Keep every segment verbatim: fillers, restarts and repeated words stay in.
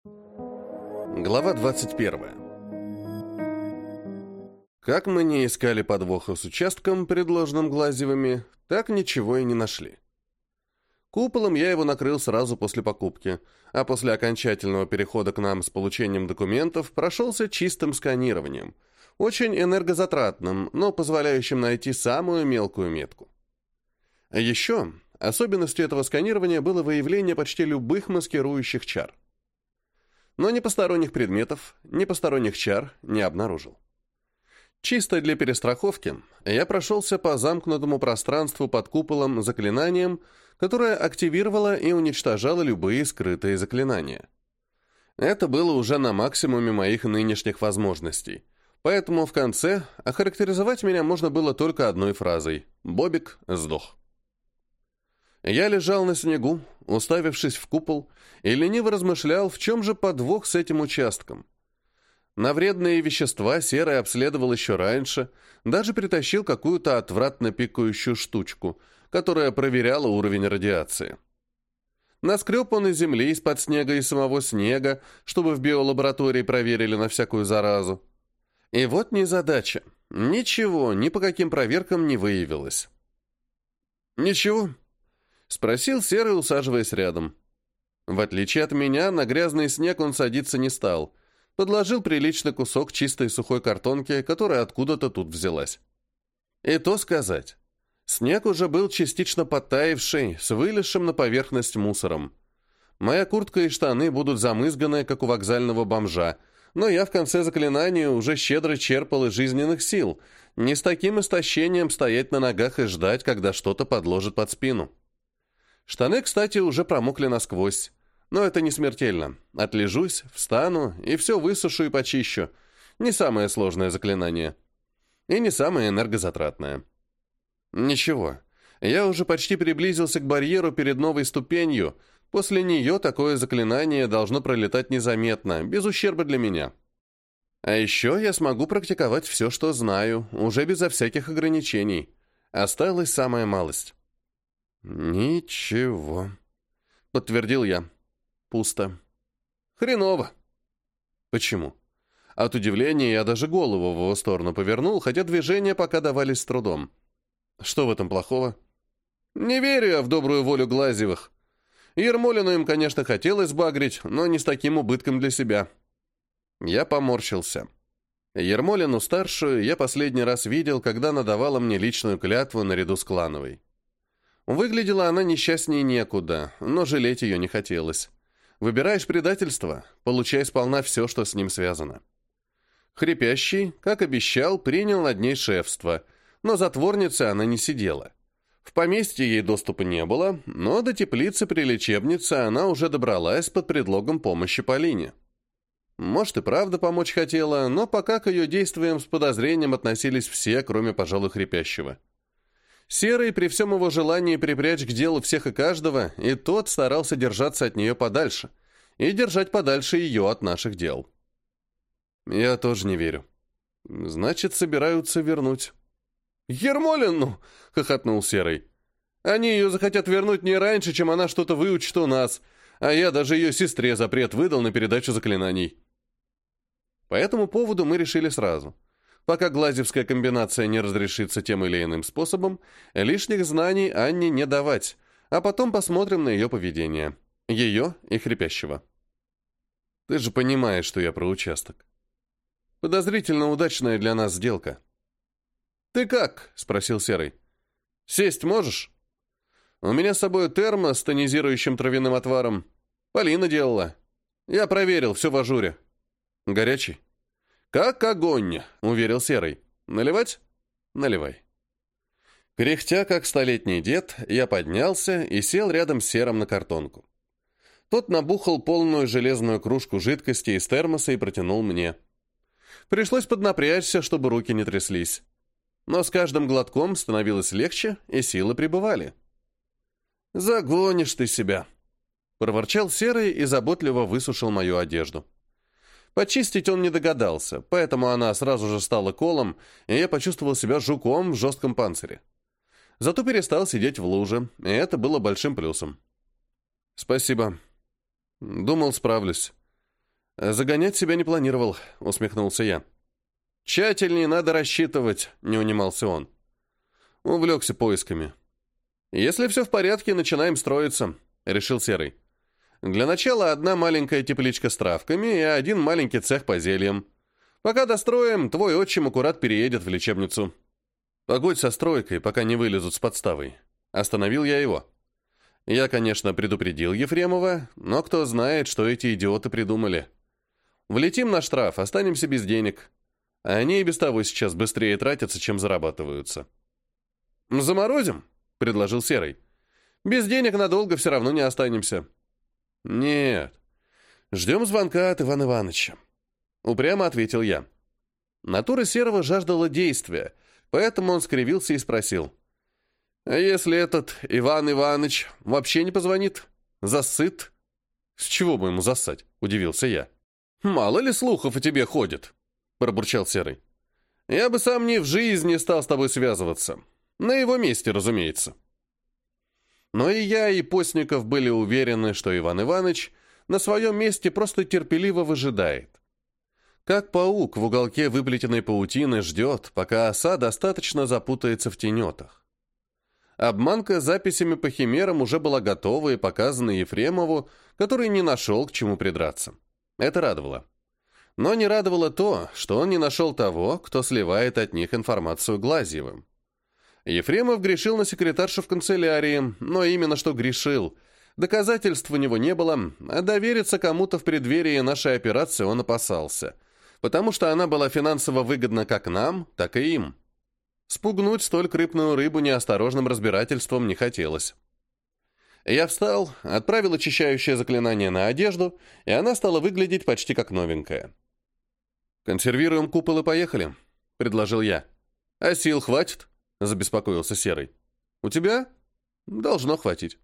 Глава двадцать первая. Как мы не искали подвоха с участком, предложенным Глазьевыми, так ничего и не нашли. Куполом я его накрыл сразу после покупки, а после окончательного перехода к нам с получением документов прошелся чистым сканированием, очень энергозатратным, но позволяющим найти самую мелкую метку. А еще особенностью этого сканирования было выявление почти любых маскирующих чар. Но ни посторонних предметов, ни посторонних чар не обнаружил. Чисто для перестраховки я прошелся по замкнутому пространству под куполом заклинанием, которое активировало и уничтожало любые скрытые заклинания. Это было уже на максимуме моих нынешних возможностей, поэтому в конце охарактеризовать меня можно было только одной фразой «Бобик сдох». Я лежал на снегу, уставившись в купол, и лениво размышлял, в чем же подвох с этим участком. На вредные вещества Серый обследовал еще раньше, даже притащил какую-то отвратно пикающую штучку, которая проверяла уровень радиации. Наскреб он из земли, из-под снега и самого снега, чтобы в биолаборатории проверили на всякую заразу. И вот незадача. Ничего, ни по каким проверкам не выявилось. «Ничего?» — спросил Серый, усаживаясь рядом. В отличие от меня, на грязный снег он садиться не стал. Подложил приличный кусок чистой сухой картонки, которая откуда-то тут взялась. И то сказать. Снег уже был частично подтаявший, с вылезшим на поверхность мусором. Моя куртка и штаны будут замызганы, как у вокзального бомжа, но я в конце заклинания уже щедро черпал из жизненных сил, не с таким истощением стоять на ногах и ждать, когда что-то подложит под спину. Штаны, кстати, уже промокли насквозь. Но это не смертельно. Отлежусь, встану и все высушу и почищу. Не самое сложное заклинание. И не самое энергозатратное. Ничего. Я уже почти приблизился к барьеру перед новой ступенью. После нее такое заклинание должно пролетать незаметно, без ущерба для меня. А еще я смогу практиковать все, что знаю, уже безо всяких ограничений. Осталась самая малость. «Ничего», — подтвердил я. «Пусто». «Хреново». «Почему?» От удивления я даже голову в его сторону повернул, хотя движения пока давались с трудом. «Что в этом плохого?» «Не верю я в добрую волю Глазьевых. Ермолину им, конечно, хотелось багрить, но не с таким убытком для себя». Я поморщился. Ермолину-старшую я последний раз видел, когда она давала мне личную клятву наряду с клановой. Выглядела она несчастнее некуда, но жалеть ее не хотелось. Выбираешь предательство, получай сполна все, что с ним связано. Хрипящий, как обещал, принял над ней шефство, но затворницей она не сидела. В поместье ей доступа не было, но до теплицы при лечебнице она уже добралась под предлогом помощи Полине. Может, и правда помочь хотела, но пока к ее действиям с подозрением относились все, кроме, пожалуй, хрипящего. Серый, при всем его желании припрячь к делу всех и каждого, и тот старался держаться от нее подальше, и держать подальше ее от наших дел. Я тоже не верю. Значит, собираются вернуть. «Ермолину!» — хохотнул Серый. «Они ее захотят вернуть не раньше, чем она что-то выучит у нас, а я даже ее сестре запрет выдал на передачу заклинаний». По этому поводу мы решили сразу. Пока глазьевская комбинация не разрешится тем или иным способом, лишних знаний Анне не давать, а потом посмотрим на ее поведение. Ее и хрипящего. Ты же понимаешь, что я про участок. Подозрительно удачная для нас сделка. «Ты как?» — спросил Серый. «Сесть можешь?» «У меня с собой термос с тонизирующим травяным отваром. Полина делала. Я проверил, все в ажуре. Горячий?» «Как огонь!» — уверил Серый. «Наливать?» «Наливай». Кряхтя, как столетний дед, я поднялся и сел рядом с Серым на картонку. Тот набухал полную железную кружку жидкости из термоса и протянул мне. Пришлось поднапрячься, чтобы руки не тряслись. Но с каждым глотком становилось легче, и силы прибывали. «Загонишь ты себя!» — проворчал Серый и заботливо высушил мою одежду. Почистить он не догадался, поэтому она сразу же стала колом, и я почувствовал себя жуком в жестком панцире. Зато перестал сидеть в луже, и это было большим плюсом. «Спасибо. Думал, справлюсь. «Загонять себя не планировал», — усмехнулся я. «Тщательнее надо рассчитывать», — не унимался он. Увлекся поисками. «Если все в порядке, начинаем строиться», — решил Серый. «Для начала одна маленькая тепличка с травками и один маленький цех по зельям. Пока достроим, твой отчим аккурат переедет в лечебницу. Погодь со стройкой, пока не вылезут с подставой». Остановил я его. Я, конечно, предупредил Ефремова, но кто знает, что эти идиоты придумали. Влетим на штраф, останемся без денег. А они и без того сейчас быстрее тратятся, чем зарабатываются. «Заморозим», — предложил Серый. «Без денег надолго все равно не останемся». «Нет, ждем звонка от Ивана Ивановича», — упрямо ответил я. Натура Серого жаждала действия, поэтому он скривился и спросил. «А если этот Иван Иванович вообще не позвонит? Засыт?» «С чего бы ему зассать?» — удивился я. «Мало ли слухов о тебе ходит», — пробурчал Серый. «Я бы сам ни в жизни не стал с тобой связываться. На его месте, разумеется». Но и я, и Постников были уверены, что Иван Иванович на своем месте просто терпеливо выжидает. Как паук в уголке выплетенной паутины ждет, пока оса достаточно запутается в тенетах. Обманка записями по химерам уже была готова и показана Ефремову, который не нашел, к чему придраться. Это радовало. Но не радовало то, что он не нашел того, кто сливает от них информацию Глазьевым. Ефремов грешил на секретаршу в канцелярии, но именно что грешил. Доказательств у него не было, а довериться кому-то в преддверии нашей операции он опасался, потому что она была финансово выгодна как нам, так и им. Спугнуть столь крупную рыбу неосторожным разбирательством не хотелось. Я встал, отправил очищающее заклинание на одежду, и она стала выглядеть почти как новенькая. «Консервируем купол и поехали», — предложил я. «А сил хватит?» — забеспокоился Серый. «У тебя?» «Должно хватить».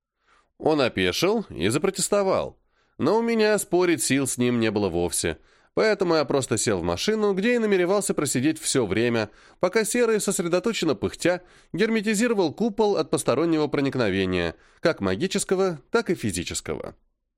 Он опешил и запротестовал, но у меня спорить сил с ним не было вовсе, поэтому я просто сел в машину, где и намеревался просидеть все время, пока Серый, сосредоточенно пыхтя, герметизировал купол от постороннего проникновения, как магического, так и физического.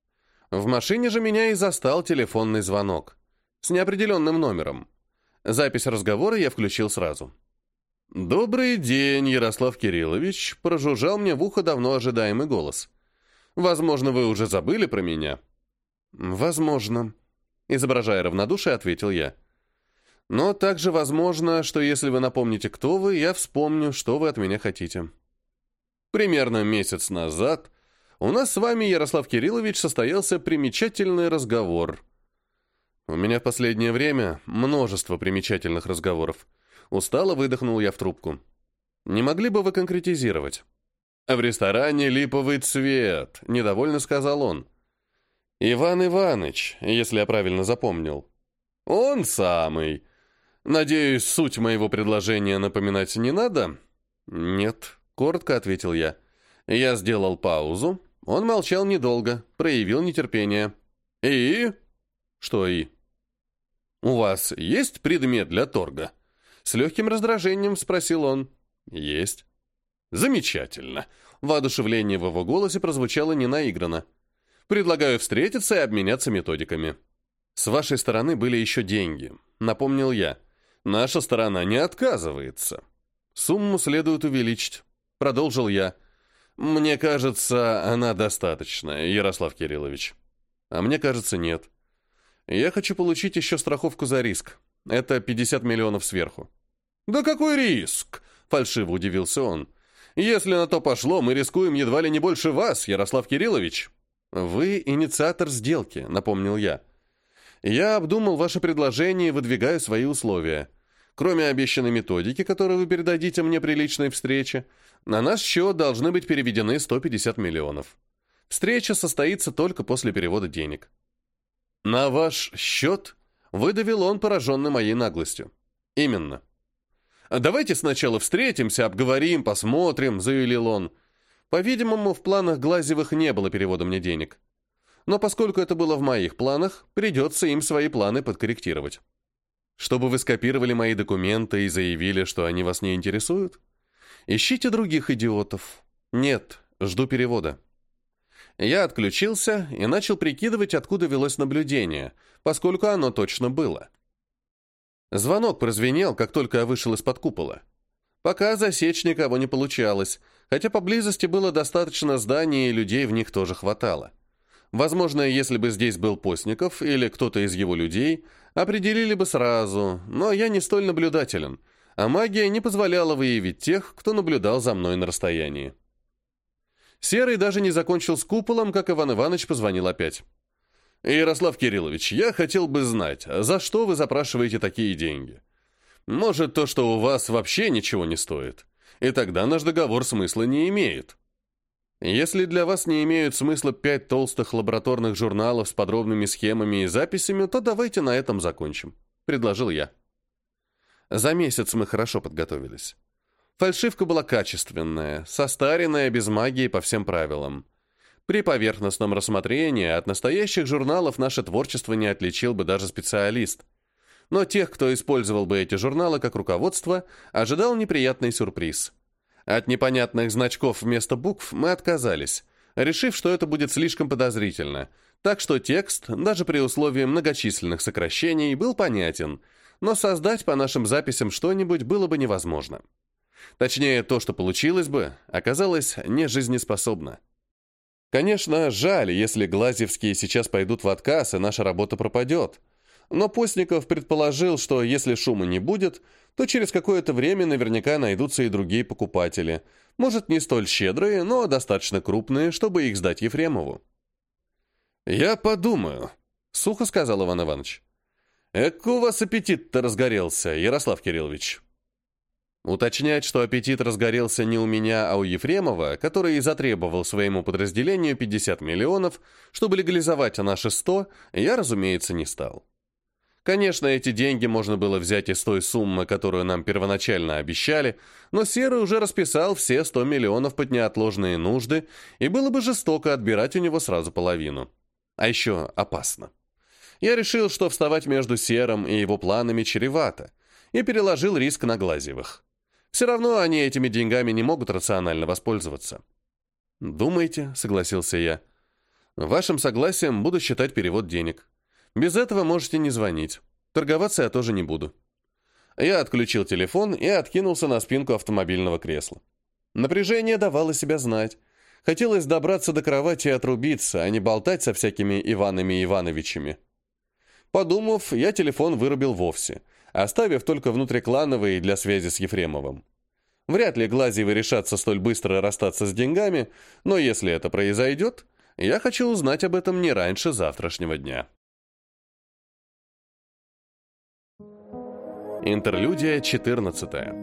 В машине же меня и застал телефонный звонок с неопределенным номером. Запись разговора я включил сразу. «Добрый день, Ярослав Кириллович», — прожужжал мне в ухо давно ожидаемый голос. «Возможно, вы уже забыли про меня?» «Возможно», — изображая равнодушие, ответил я. «Но также возможно, что если вы напомните, кто вы, я вспомню, что вы от меня хотите». Примерно месяц назад у нас с вами, Ярослав Кириллович, состоялся примечательный разговор. У меня в последнее время множество примечательных разговоров. Устало выдохнул я в трубку. «Не могли бы вы конкретизировать?» «В ресторане «Липовый цвет», — недовольно сказал он. «Иван Иванович, если я правильно запомнил». «Он самый. Надеюсь, суть моего предложения напоминать не надо?» «Нет», — коротко ответил я. Я сделал паузу. Он молчал недолго, проявил нетерпение. «И?» «Что «и»?» «У вас есть предмет для торга?» С легким раздражением спросил он. «Есть». «Замечательно». Воодушевление в его голосе прозвучало ненаигранно. «Предлагаю встретиться и обменяться методиками». «С вашей стороны были еще деньги», — напомнил я. «Наша сторона не отказывается. Сумму следует увеличить», — продолжил я. «Мне кажется, она достаточная, Ярослав Кириллович». «А мне кажется, нет. Я хочу получить еще страховку за риск. Это пятьдесят миллионов сверху». «Да какой риск?» — фальшиво удивился он. «Если на то пошло, мы рискуем едва ли не больше вас, Ярослав Кириллович». «Вы инициатор сделки», — напомнил я. «Я обдумал ваше предложение и выдвигаю свои условия. Кроме обещанной методики, которую вы передадите мне при личной встрече, на наш счет должны быть переведены сто пятьдесят миллионов. Встреча состоится только после перевода денег». «На ваш счет?» — выдавил он, пораженный моей наглостью. «Именно». «Давайте сначала встретимся, обговорим, посмотрим», — заявил он. По-видимому, в планах Глазьевых не было перевода мне денег. Но поскольку это было в моих планах, придется им свои планы подкорректировать. Чтобы вы скопировали мои документы и заявили, что они вас не интересуют? Ищите других идиотов. Нет, жду перевода. Я отключился и начал прикидывать, откуда велось наблюдение, поскольку оно точно было. Звонок прозвенел, как только я вышел из-под купола. Пока засечь никого не получалось, хотя поблизости было достаточно зданий, и людей в них тоже хватало. Возможно, если бы здесь был Постников или кто-то из его людей, определили бы сразу, но я не столь наблюдателен, а магия не позволяла выявить тех, кто наблюдал за мной на расстоянии. Серый даже не закончил с куполом, как Иван Иванович позвонил опять. «Ярослав Кириллович, я хотел бы знать, за что вы запрашиваете такие деньги? Может, то, что у вас вообще ничего не стоит, и тогда наш договор смысла не имеет. Если для вас не имеют смысла пять толстых лабораторных журналов с подробными схемами и записями, то давайте на этом закончим», — предложил я. За месяц мы хорошо подготовились. Фальшивка была качественная, состаренная, без магии по всем правилам. При поверхностном рассмотрении от настоящих журналов наше творчество не отличил бы даже специалист. Но тех, кто использовал бы эти журналы как руководство, ожидал неприятный сюрприз. От непонятных значков вместо букв мы отказались, решив, что это будет слишком подозрительно, так что текст, даже при условии многочисленных сокращений, был понятен, но создать по нашим записям что-нибудь было бы невозможно. Точнее, то, что получилось бы, оказалось нежизнеспособно. Конечно, жаль, если Глазьевские сейчас пойдут в отказ, и наша работа пропадет. Но Постников предположил, что если шума не будет, то через какое-то время наверняка найдутся и другие покупатели. Может, не столь щедрые, но достаточно крупные, чтобы их сдать Ефремову. «Я подумаю», — сухо сказал Иван Иванович. «Эк, у вас аппетит-то разгорелся, Ярослав Кириллович». Уточнять, что аппетит разгорелся не у меня, а у Ефремова, который и затребовал своему подразделению пятьдесят миллионов, чтобы легализовать наши сто, я, разумеется, не стал. Конечно, эти деньги можно было взять из той суммы, которую нам первоначально обещали, но Серый уже расписал все сто миллионов под неотложные нужды, и было бы жестоко отбирать у него сразу половину. А еще опасно. Я решил, что вставать между Серым и его планами чревато, и переложил риск на Глазьевых. Все равно они этими деньгами не могут рационально воспользоваться. «Думайте», — согласился я. «Вашим согласием буду считать перевод денег. Без этого можете не звонить. Торговаться я тоже не буду». Я отключил телефон и откинулся на спинку автомобильного кресла. Напряжение давало себя знать. Хотелось добраться до кровати и отрубиться, а не болтать со всякими Иванами Ивановичами. Подумав, я телефон вырубил вовсе, оставив только внутриклановый для связи с Ефремовым. Вряд ли Глазьевы решатся столь быстро расстаться с деньгами, но если это произойдет, я хочу узнать об этом не раньше завтрашнего дня. Интерлюдия четырнадцатая.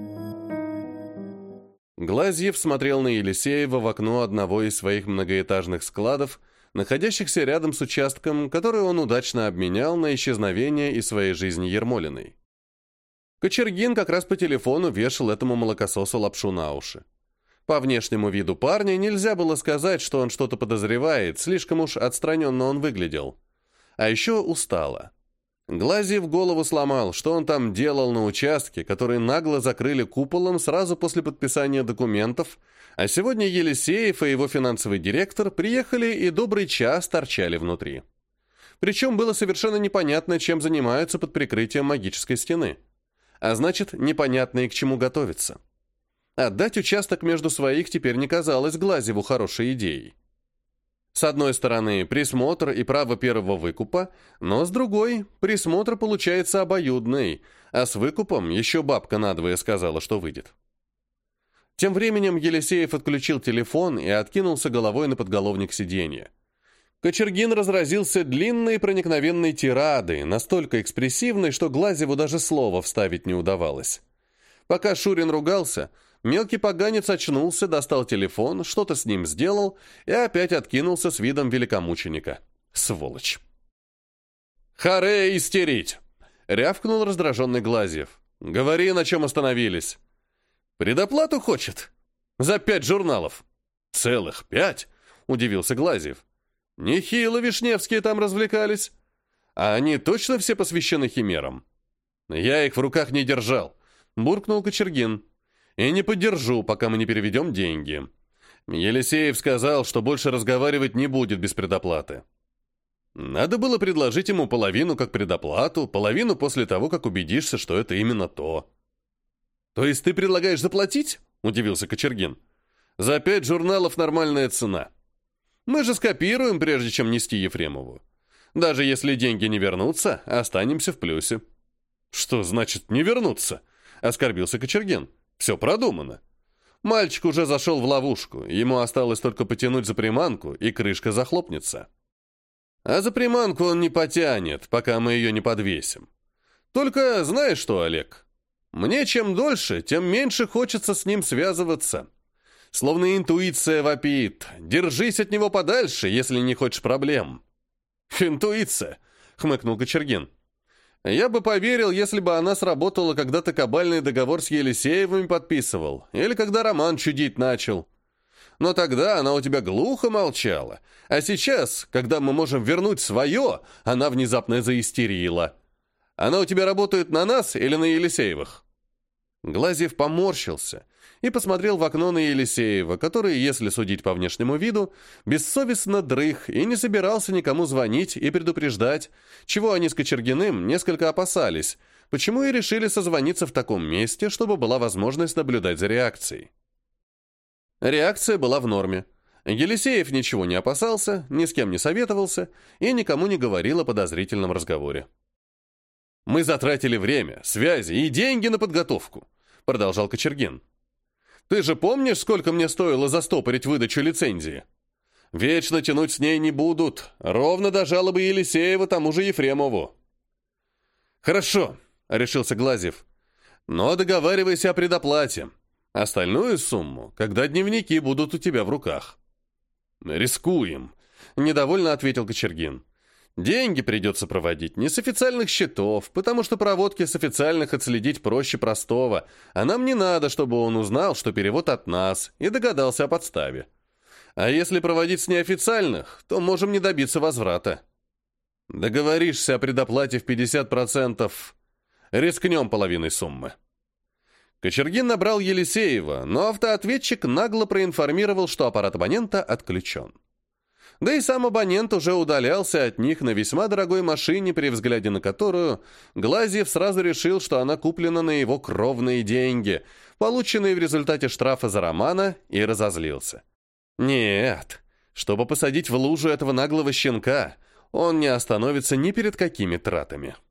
Глазьев смотрел на Елисеева в окно одного из своих многоэтажных складов, находящихся рядом с участком, который он удачно обменял на исчезновение из своей жизни Ермолиной. Кочергин как раз по телефону вешал этому молокососу лапшу на уши. По внешнему виду парня нельзя было сказать, что он что-то подозревает, слишком уж отстраненно он выглядел. А еще устало. Глазьев голову сломал, что он там делал на участке, который нагло закрыли куполом сразу после подписания документов, а сегодня Елисеев и его финансовый директор приехали и добрый час торчали внутри. Причем было совершенно непонятно, чем занимаются под прикрытием магической стены. А значит, непонятно и к чему готовиться. Отдать участок между своих теперь не казалось Глазьеву хорошей идеей. С одной стороны, присмотр и право первого выкупа, но с другой, присмотр получается обоюдный, а с выкупом еще бабка надвое сказала, что выйдет. Тем временем Елисеев отключил телефон и откинулся головой на подголовник сиденья. Кочергин разразился длинной проникновенной тирадой, настолько экспрессивной, что Глазьеву даже слова вставить не удавалось. Пока Шурин ругался, мелкий поганец очнулся, достал телефон, что-то с ним сделал и опять откинулся с видом великомученика. Сволочь! «Харе истерить!» — рявкнул раздраженный Глазьев. «Говори, на чем остановились». «Предоплату хочет? За пять журналов». «Целых пять?» — удивился Глазьев. «Нехило Вишневские там развлекались. А они точно все посвящены химерам?» «Я их в руках не держал», — буркнул Кочергин. «И не подержу, пока мы не переведем деньги. Елисеев сказал, что больше разговаривать не будет без предоплаты. Надо было предложить ему половину как предоплату, половину после того, как убедишься, что это именно то. «То есть ты предлагаешь заплатить?» – удивился Кочергин. «За пять журналов нормальная цена. Мы же скопируем, прежде чем нести Ефремову. Даже если деньги не вернутся, останемся в плюсе». «Что значит «не вернуться»?» – оскорбился Кочергин. «Все продумано. Мальчик уже зашел в ловушку, ему осталось только потянуть за приманку, и крышка захлопнется. А за приманку он не потянет, пока мы ее не подвесим. Только знаешь что, Олег? Мне чем дольше, тем меньше хочется с ним связываться. Словно интуиция вопит. Держись от него подальше, если не хочешь проблем». «Интуиция», — хмыкнул Кочергин. «Я бы поверил, если бы она сработала, когда ты кабальный договор с Елисеевыми подписывал, или когда Роман чудить начал. Но тогда она у тебя глухо молчала, а сейчас, когда мы можем вернуть свое, она внезапно заистерила. Она у тебя работает на нас или на Елисеевых?» Глазьев поморщился и посмотрел в окно на Елисеева, который, если судить по внешнему виду, бессовестно дрых и не собирался никому звонить и предупреждать, чего они с Кочергиным несколько опасались, почему и решили созвониться в таком месте, чтобы была возможность наблюдать за реакцией. Реакция была в норме. Елисеев ничего не опасался, ни с кем не советовался и никому не говорил о подозрительном разговоре. «Мы затратили время, связи и деньги на подготовку», — продолжал Кочергин. «Ты же помнишь, сколько мне стоило застопорить выдачу лицензии? Вечно тянуть с ней не будут, ровно до жалобы Елисеева тому же Ефремову». «Хорошо», — решился Глазьев. «Но договаривайся о предоплате. Остальную сумму, когда дневники будут у тебя в руках». «Рискуем», — недовольно ответил Кочергин. «Деньги придется проводить не с официальных счетов, потому что проводки с официальных отследить проще простого, а нам не надо, чтобы он узнал, что перевод от нас, и догадался о подставе. А если проводить с неофициальных, то можем не добиться возврата. Договоришься о предоплате в пятьдесят процентов, рискнем половиной суммы». Кочергин набрал Елисеева, но автоответчик нагло проинформировал, что аппарат абонента отключен. Да и сам абонент уже удалялся от них на весьма дорогой машине, при взгляде на которую Глазьев сразу решил, что она куплена на его кровные деньги, полученные в результате штрафа за Романа, и разозлился. Нет, чтобы посадить в лужу этого наглого щенка, он не остановится ни перед какими тратами.